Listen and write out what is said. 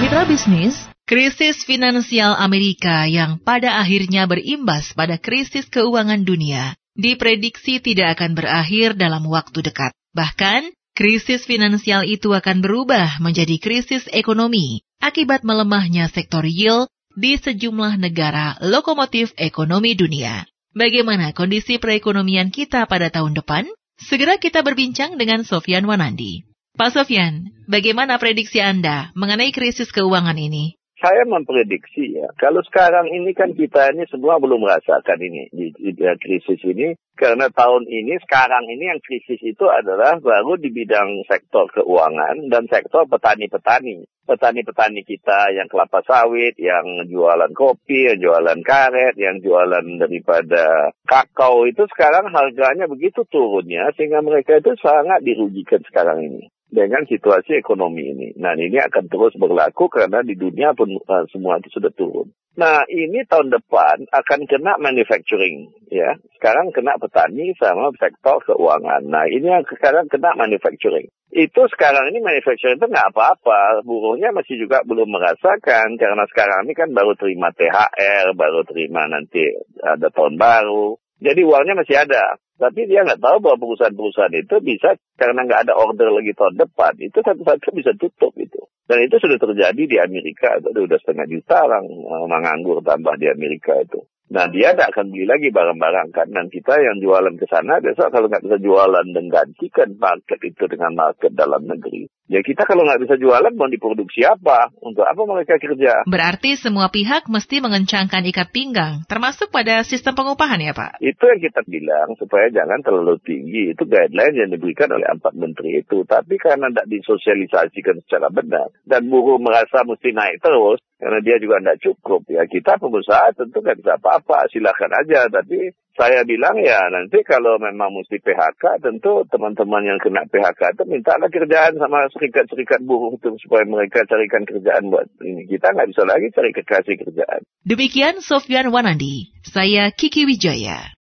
Mitra bisnis, krisis finansial Amerika yang pada akhirnya berimbas pada krisis keuangan dunia diprediksi tidak akan berakhir dalam waktu dekat. Bahkan, krisis finansial itu akan berubah menjadi krisis ekonomi akibat melemahnya sektor yield di sejumlah negara lokomotif ekonomi dunia. Bagaimana kondisi perekonomian kita pada tahun depan? Segera kita berbincang dengan Sofyan Wanandi. Pak Sofyan, bagaimana prediksi Anda mengenai krisis keuangan ini? Saya memprediksi ya, kalau sekarang ini kan kita ini semua belum merasakan ini, di krisis ini. Karena tahun ini, sekarang ini yang krisis itu adalah baru di bidang sektor keuangan dan sektor petani-petani. Petani-petani kita yang kelapa sawit, yang jualan kopi, yang jualan karet, yang jualan daripada kakao itu sekarang harganya begitu turunnya sehingga mereka itu sangat dirugikan sekarang ini dengan situasi ekonomi ini. Nah, ini akan terus berlaku karena di dunia pun semua itu sudah turun. Nah, ini tahun depan akan kena manufacturing, ya. Sekarang kena petani sama sektor keuangan. Nah, ini yang sekarang kena manufacturing. Itu sekarang ini manufacturing itu nggak apa-apa. Buruhnya masih juga belum merasakan karena sekarang ini kan baru terima THR, baru terima nanti ada tahun baru. Jadi uangnya masih ada. Tapi dia nggak tahu bahwa perusahaan-perusahaan itu bisa, karena nggak ada order lagi tahun depan, itu satu-satu bisa tutup itu. Dan itu sudah terjadi di Amerika, itu udah 500 juta orang menganggur tambah di Amerika itu. Nah, dia tidak akan beli lagi barang-barang kan. Dan kita yang jualan ke sana, besok kalau nggak bisa jualan dan gantikan market itu dengan market dalam negeri. Ya kita kalau nggak bisa jualan, mau diproduksi apa? Untuk apa mereka kerja? Berarti semua pihak mesti mengencangkan ikat pinggang, termasuk pada sistem pengupahan ya Pak? Itu yang kita bilang, supaya jangan terlalu tinggi. Itu guideline yang diberikan oleh 4 menteri itu. Tapi karena tidak disosialisasikan secara benar, dan buruh merasa mesti naik terus, karena dia juga tidak cukup. Ya kita pengusaha tentu nggak bisa apa-apa, silakan aja. Tapi saya bilang ya nanti kalau memang mesti PHK, tentu teman-teman yang kena PHK itu mintalah kerjaan sama serikat-serikat buruh itu supaya mereka carikan kerjaan buat ini. Kita nggak bisa lagi cari kekasih kerjaan. Demikian Sofyan Wanandi, saya Kiki Wijaya.